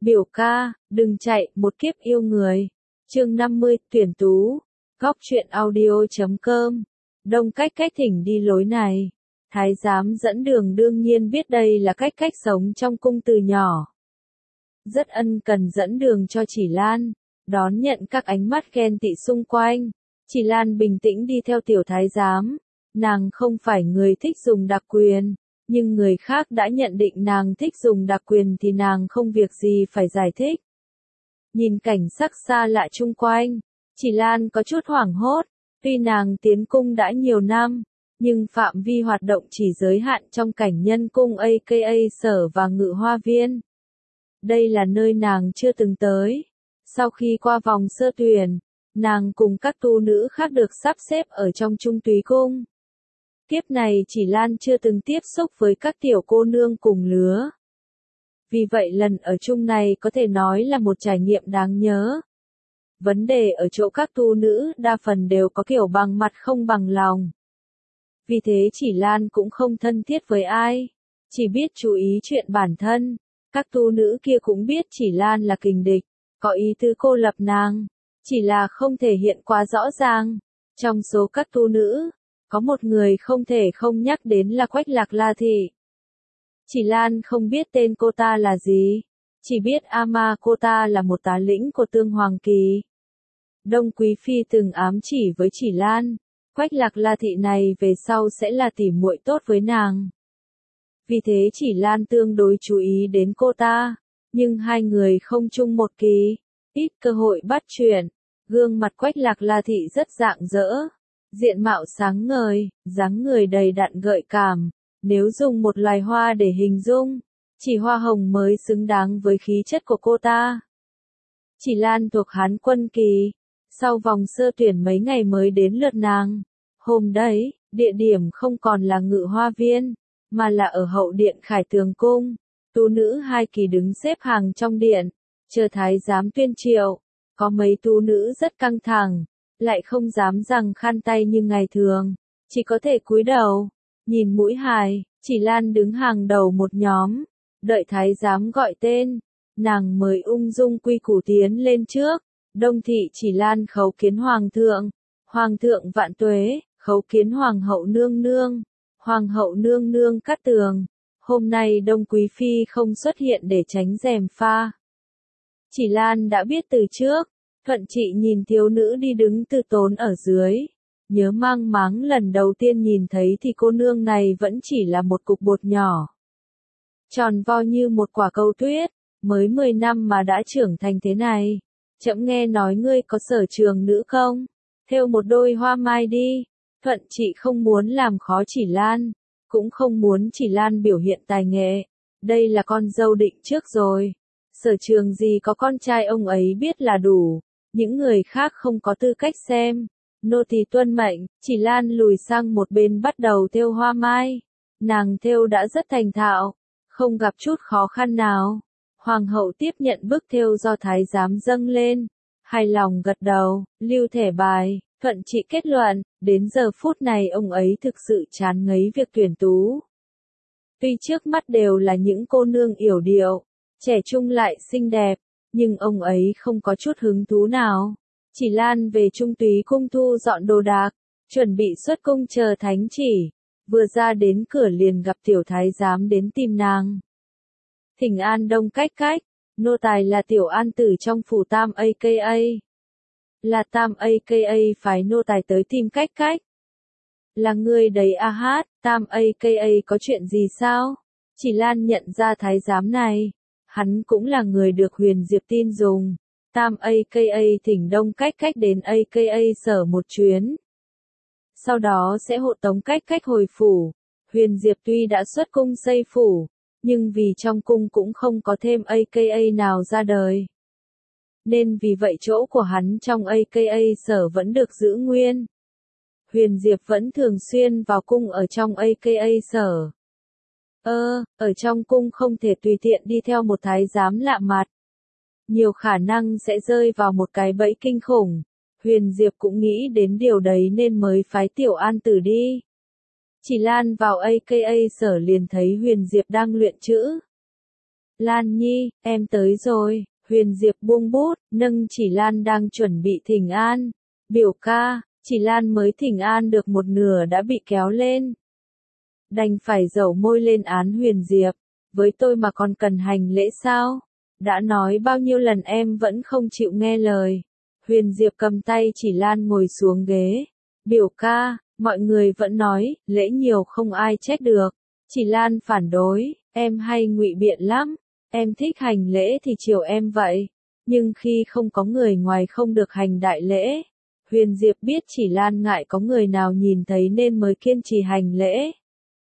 Biểu ca, đừng chạy, một kiếp yêu người. Chương 50, tuyển tú. Góc truyện audio.com. Đông Cách Cách thỉnh đi lối này. Thái giám dẫn đường đương nhiên biết đây là Cách sống trong cung từ nhỏ. Rất ân cần dẫn đường cho Chỉ Lan, đón nhận các ánh mắt ghen tị xung quanh. Chỉ Lan bình tĩnh đi theo tiểu thái giám. Nàng không phải người thích dùng đặc quyền, nhưng người khác đã nhận định nàng thích dùng đặc quyền thì nàng không việc gì phải giải thích. Nhìn cảnh sắc xa lạ chung quanh, Chỉ Lan có chút hoảng hốt, tuy nàng tiến cung đã nhiều năm, nhưng phạm vi hoạt động chỉ giới hạn trong cảnh nhân cung aka sở và ngự hoa viên. Đây là nơi nàng chưa từng tới. Sau khi qua vòng sơ tuyển, nàng cùng các tu nữ khác được sắp xếp ở trong Trung Túy Cung. Kiếp này Chỉ Lan chưa từng tiếp xúc với các tiểu cô nương cùng lứa. Vì vậy lần ở chung này có thể nói là một trải nghiệm đáng nhớ. Vấn đề ở chỗ các tu nữ đa phần đều có kiểu bằng mặt không bằng lòng. Vì thế Chỉ Lan cũng không thân thiết với ai, chỉ biết chú ý chuyện bản thân. Các tu nữ kia cũng biết Chỉ Lan là kình địch, có ý tứ cô lập nàng, chỉ là không thể hiện quá rõ ràng. Trong số các tu nữ, có một người không thể không nhắc đến là Quách Lạc La Thị. Chỉ Lan không biết tên cô ta là gì, chỉ biết ama cô ta là một tá lĩnh của Tương Hoàng Kỳ. Đông Quý Phi từng ám chỉ với Chỉ Lan, Quách Lạc La Thị này về sau sẽ là tỉ muội tốt với nàng. Vì thế Chỉ Lan tương đối chú ý đến cô ta, nhưng hai người không chung một kỳ, ít cơ hội bắt chuyện. Gương mặt Quách Lạc La Thị rất rạng rỡ, diện mạo sáng ngời, dáng người đầy đặn gợi cảm. Nếu dùng một loài hoa để hình dung, chỉ hoa hồng mới xứng đáng với khí chất của cô ta. Chỉ Lan thuộc Hán Quân Kỳ, sau vòng sơ tuyển mấy ngày mới đến lượt nàng. Hôm đấy, địa điểm không còn là Ngự Hoa Viên, mà là ở hậu điện Khải Tường Cung. Tu nữ hai kỳ đứng xếp hàng trong điện, chờ thái giám tuyên triệu. Có mấy tu nữ rất căng thẳng, lại không dám giằng khăn tay như ngày thường, chỉ có thể cúi đầu, nhìn mũi hài. Chỉ Lan đứng hàng đầu một nhóm, đợi thái giám gọi tên, nàng mới ung dung quy củ tiến lên trước. Đông thị Chỉ Lan khấu kiến hoàng thượng. Hoàng thượng vạn tuế. Khấu kiến hoàng hậu nương nương. Hoàng hậu nương nương Cát Tường. Hôm nay Đông Quý Phi không xuất hiện để tránh gièm pha. Chỉ Lan đã biết từ trước, thuận chị nhìn thiếu nữ đi đứng từ tốn ở dưới. Nhớ mang máng lần đầu tiên nhìn thấy thì cô nương này vẫn chỉ là một cục bột nhỏ. Tròn vo như một quả cầu tuyết, mới 10 năm mà đã trưởng thành thế này. Trẫm nghe nói ngươi có sở trường nữ không? Thêu một đôi hoa mai đi. Thuận chị không muốn làm khó Chỉ Lan, cũng không muốn Chỉ Lan biểu hiện tài nghệ. Đây là con dâu định trước rồi. Sở trường gì có con trai ông ấy biết là đủ. Những người khác không có tư cách xem. Nô tỳ tuân mệnh. Chỉ Lan lùi sang một bên bắt đầu thêu hoa mai. Nàng thêu đã rất thành thạo, không gặp chút khó khăn nào. Hoàng hậu tiếp nhận bức thêu do thái giám dâng lên, hài lòng gật đầu, lưu thẻ bài. Thuận chị kết luận, đến giờ phút này ông ấy thực sự chán ngấy việc tuyển tú. Tuy trước mắt đều là những cô nương yểu điệu, trẻ trung lại xinh đẹp, nhưng ông ấy không có chút hứng thú nào. Chỉ Lan về Trung Túy Cung thu dọn đồ đạc, chuẩn bị xuất cung chờ thánh chỉ. Vừa ra đến cửa liền gặp tiểu thái giám đến tìm nàng. Thỉnh an Đông Cách Cách, nô tài là tiểu an tử trong phủ Tam aka. Là Tam aka phái nô tài tới tìm Cách Cách. Là người đấy a hát, Tam aka có chuyện gì sao? Chỉ Lan nhận ra thái giám này, hắn cũng là người được Huyền Diệp tin dùng. Tam aka thỉnh Đông Cách Cách đến aka sở một chuyến. Sau đó sẽ hộ tống Cách Cách hồi phủ. Huyền Diệp tuy đã xuất cung xây phủ, nhưng vì trong cung cũng không có thêm aka nào ra đời. Nên vì vậy chỗ của hắn trong aka sở vẫn được giữ nguyên. Huyền Diệp vẫn thường xuyên vào cung ở trong aka sở. Ở trong cung không thể tùy tiện đi theo một thái giám lạ mặt. Nhiều khả năng sẽ rơi vào một cái bẫy kinh khủng. Huyền Diệp cũng nghĩ đến điều đấy nên mới phái tiểu an tử đi. Chỉ Lan vào aka sở liền thấy Huyền Diệp đang luyện chữ. Lan Nhi, em tới rồi. Huyền Diệp buông bút, nâng Chỉ Lan đang chuẩn bị thỉnh an. Biểu ca, Chỉ Lan mới thỉnh an được một nửa đã bị kéo lên. Đành phải dẩu môi lên án Huyền Diệp. Với tôi mà còn cần hành lễ sao? Đã nói bao nhiêu lần em vẫn không chịu nghe lời. Huyền Diệp cầm tay Chỉ Lan ngồi xuống ghế. Biểu ca, mọi người vẫn nói, lễ nhiều không ai trách được. Chỉ Lan phản đối, em hay ngụy biện lắm. Em thích hành lễ thì chiều em vậy. Nhưng khi không có người ngoài không được hành đại lễ. Huyền Diệp biết Chỉ Lan ngại có người nào nhìn thấy nên mới kiên trì hành lễ.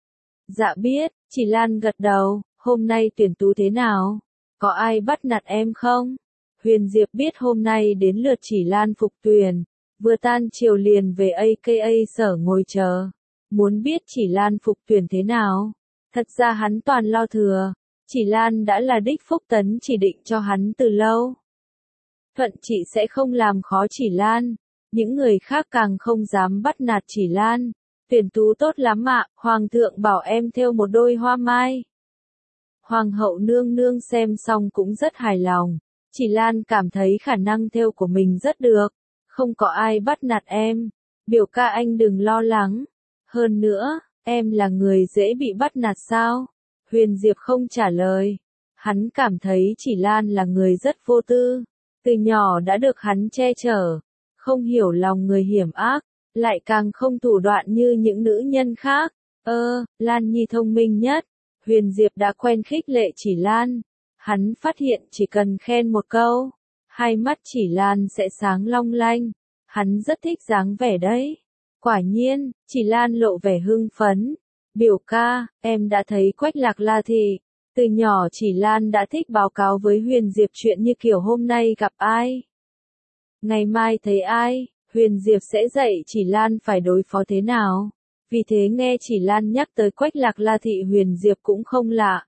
Dạ biết, Chỉ Lan gật đầu, hôm nay tuyển tú thế nào? Có ai bắt nạt em không? Huyền Diệp biết hôm nay đến lượt Chỉ Lan phục tuyển, vừa tan chiều liền về AKA sở ngồi chờ. Muốn biết Chỉ Lan phục tuyển thế nào? Thật ra hắn toàn lo thừa, Chỉ Lan đã là đích Phúc Tấn chỉ định cho hắn từ lâu. Thuận chị sẽ không làm khó Chỉ Lan, những người khác càng không dám bắt nạt Chỉ Lan. Tuyển tú tốt lắm ạ, Hoàng thượng bảo em thêu một đôi hoa mai. Hoàng hậu nương nương xem xong cũng rất hài lòng. Chỉ Lan cảm thấy khả năng thêu của mình rất được. Không có ai bắt nạt em. Biểu ca anh đừng lo lắng. Hơn nữa, em là người dễ bị bắt nạt sao? Huyền Diệp không trả lời. Hắn cảm thấy Chỉ Lan là người rất vô tư. Từ nhỏ đã được hắn che chở. Không hiểu lòng người hiểm ác. Lại càng không thủ đoạn như những nữ nhân khác. Lan Nhi thông minh nhất. Huyền Diệp đã quen khích lệ Chỉ Lan. Hắn phát hiện chỉ cần khen một câu, hai mắt Chỉ Lan sẽ sáng long lanh. Hắn rất thích dáng vẻ đấy. Quả nhiên, Chỉ Lan lộ vẻ hưng phấn. Biểu ca, em đã thấy Quách Lạc La Thị. Từ nhỏ Chỉ Lan đã thích báo cáo với Huyền Diệp chuyện như kiểu hôm nay gặp ai. Ngày mai thấy ai, Huyền Diệp sẽ dạy Chỉ Lan phải đối phó thế nào. Vì thế nghe Chỉ Lan nhắc tới Quách Lạc La Thị Huyền Diệp cũng không lạ.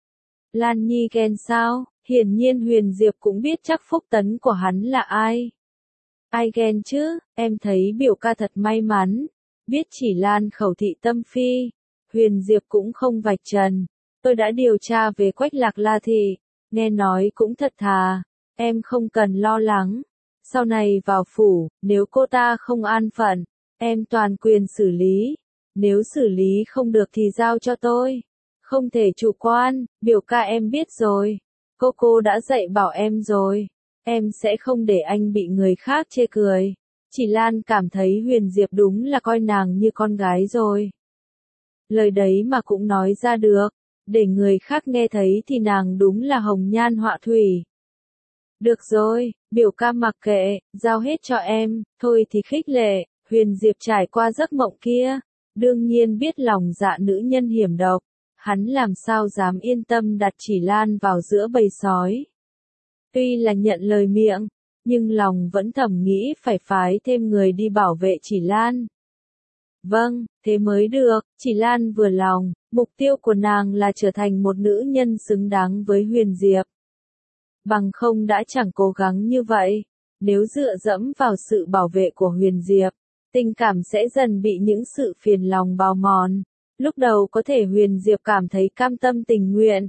Lan Nhi ghen sao? Hiển nhiên Huyền Diệp cũng biết chắc Phúc Tấn của hắn là ai. Ai ghen chứ, em thấy biểu ca thật may mắn. Biết Chỉ Lan khẩu thị tâm phi. Huyền Diệp cũng không vạch trần. Tôi đã điều tra về Quách Lạc La Thị. Nghe nói cũng thật thà. Em không cần lo lắng. Sau này vào phủ, nếu cô ta không an phận, em toàn quyền xử lý. Nếu xử lý không được thì giao cho tôi. Không thể chủ quan, biểu ca em biết rồi. Cô đã dạy bảo em rồi. Em sẽ không để anh bị người khác chê cười. Chỉ Lan cảm thấy Huyền Diệp đúng là coi nàng như con gái rồi. Lời đấy mà cũng nói ra được. Để người khác nghe thấy thì nàng đúng là hồng nhan họa thủy. Được rồi, biểu ca mặc kệ, giao hết cho em, thôi thì khích lệ. Huyền Diệp trải qua giấc mộng kia. Đương nhiên biết lòng dạ nữ nhân hiểm độc. Hắn làm sao dám yên tâm đặt Chỉ Lan vào giữa bầy sói. Tuy là nhận lời miệng, nhưng lòng vẫn thầm nghĩ phải phái thêm người đi bảo vệ Chỉ Lan. Vâng, thế mới được, Chỉ Lan vừa lòng, mục tiêu của nàng là trở thành một nữ nhân xứng đáng với Huyền Diệp. Bằng không đã chẳng cố gắng như vậy, nếu dựa dẫm vào sự bảo vệ của Huyền Diệp, tình cảm sẽ dần bị những sự phiền lòng bào mòn. Lúc đầu có thể Huyền Diệp cảm thấy cam tâm tình nguyện.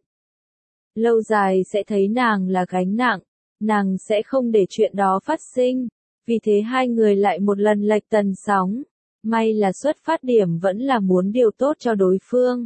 Lâu dài sẽ thấy nàng là gánh nặng, nàng sẽ không để chuyện đó phát sinh. Vì thế hai người lại một lần lệch tần sóng. May là xuất phát điểm vẫn là muốn điều tốt cho đối phương.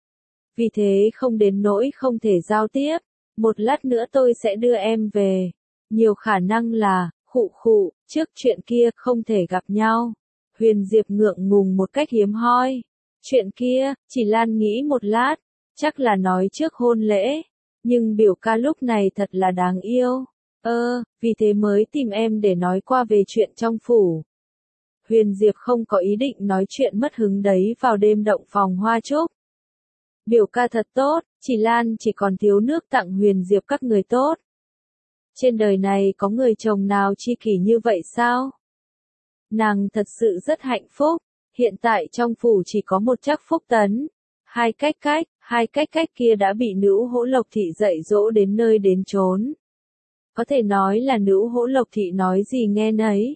Vì thế không đến nỗi không thể giao tiếp. Một lát nữa tôi sẽ đưa em về. Nhiều khả năng là, trước chuyện kia không thể gặp nhau. Huyền Diệp ngượng ngùng một cách hiếm hoi. Chuyện kia, Chỉ Lan nghĩ một lát, chắc là nói trước hôn lễ. Nhưng biểu ca lúc này thật là đáng yêu. Vì thế mới tìm em để nói qua về chuyện trong phủ. Huyền Diệp không có ý định nói chuyện mất hứng đấy vào đêm động phòng hoa trúc. Biểu ca thật tốt, Chỉ Lan chỉ còn thiếu nước tặng Huyền Diệp các người tốt. Trên đời này có người chồng nào chi kỷ như vậy sao? Nàng thật sự rất hạnh phúc. Hiện tại trong phủ chỉ có một chắc Phúc Tấn. Hai cách kia đã bị nữ Hỗ Lộc Thị dạy dỗ đến nơi đến chốn. Có thể nói là nữ Hỗ Lộc Thị nói gì nghe nấy.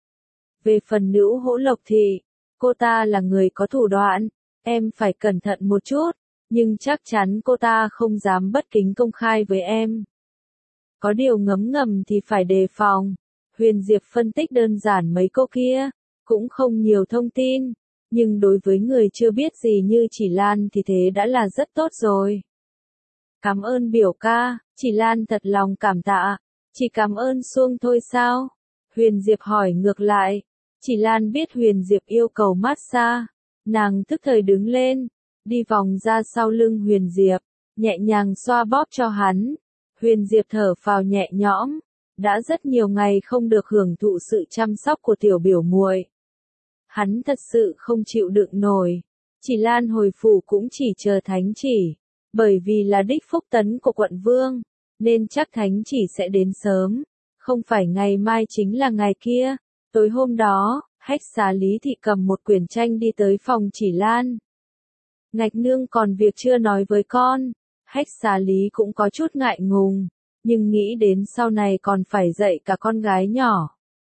Về phần nữ Hỗ Lộc Thị, cô ta là người có thủ đoạn. Em phải cẩn thận một chút. nhưng chắc chắn cô ta không dám bất kính công khai với em. Có điều ngấm ngầm thì phải đề phòng. Huyền Diệp phân tích đơn giản mấy câu kia, cũng không nhiều thông tin, nhưng đối với người chưa biết gì như Chỉ Lan thì thế đã là rất tốt rồi. Cảm ơn biểu ca, Chỉ Lan thật lòng cảm tạ. Chỉ cảm ơn suông thôi sao? Huyền Diệp hỏi ngược lại. Chỉ Lan biết Huyền Diệp yêu cầu massage, nàng tức thời đứng lên, đi vòng ra sau lưng Huyền Diệp, nhẹ nhàng xoa bóp cho hắn. Huyền Diệp thở phào nhẹ nhõm, đã rất nhiều ngày không được hưởng thụ sự chăm sóc của tiểu biểu muội. Hắn thật sự không chịu đựng nổi. Chỉ Lan hồi phủ cũng chỉ chờ thánh chỉ, bởi vì là đích phúc tấn của quận vương, nên chắc thánh chỉ sẽ đến sớm, không phải ngày mai chính là ngày kia. Tối hôm đó, Hách Xà Lý Thị cầm một quyển tranh đi tới phòng Chỉ Lan. Ngạch nương còn việc chưa nói với con. Hách Xà Lý cũng có chút ngại ngùng, nhưng nghĩ đến sau này còn phải dạy cả con gái nhỏ.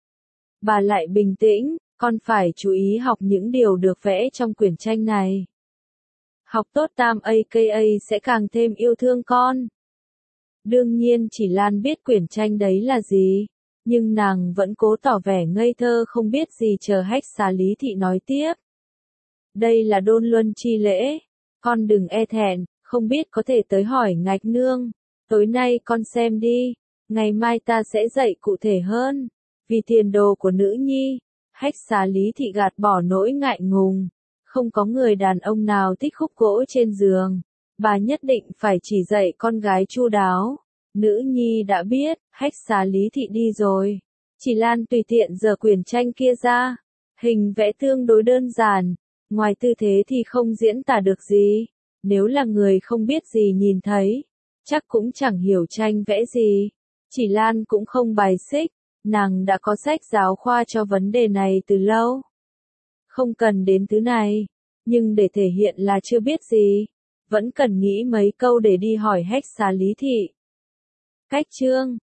Bà lại bình tĩnh, con phải chú ý học những điều được vẽ trong quyển tranh này. Học tốt tam aka sẽ càng thêm yêu thương con. Đương nhiên Chỉ Lan biết quyển tranh đấy là gì, nhưng nàng vẫn cố tỏ vẻ ngây thơ không biết gì chờ Hách Xà Lý Thị nói tiếp. Đây là đôn luân chi lễ, con đừng e thẹn, không biết có thể tới hỏi ngạch nương. Tối nay con xem đi, ngày mai ta sẽ dạy cụ thể hơn, vì tiền đồ của nữ nhi. Hách Xà Lý Thị gạt bỏ nỗi ngại ngùng, không có người đàn ông nào thích khúc gỗ trên giường, bà nhất định phải chỉ dạy con gái chu đáo. Nữ nhi đã biết. Hách Xà Lý Thị đi rồi. Chỉ Lan tùy tiện giở quyển tranh kia ra, hình vẽ tương đối đơn giản, ngoài tư thế thì không diễn tả được gì. Nếu là người không biết gì nhìn thấy, chắc cũng chẳng hiểu tranh vẽ gì. Chỉ Lan cũng không bài xích, nàng đã có sách giáo khoa cho vấn đề này từ lâu. Không cần đến thứ này, nhưng để thể hiện là chưa biết gì, vẫn cần nghĩ mấy câu để đi hỏi Hách Xà Lý Thị. Cách chương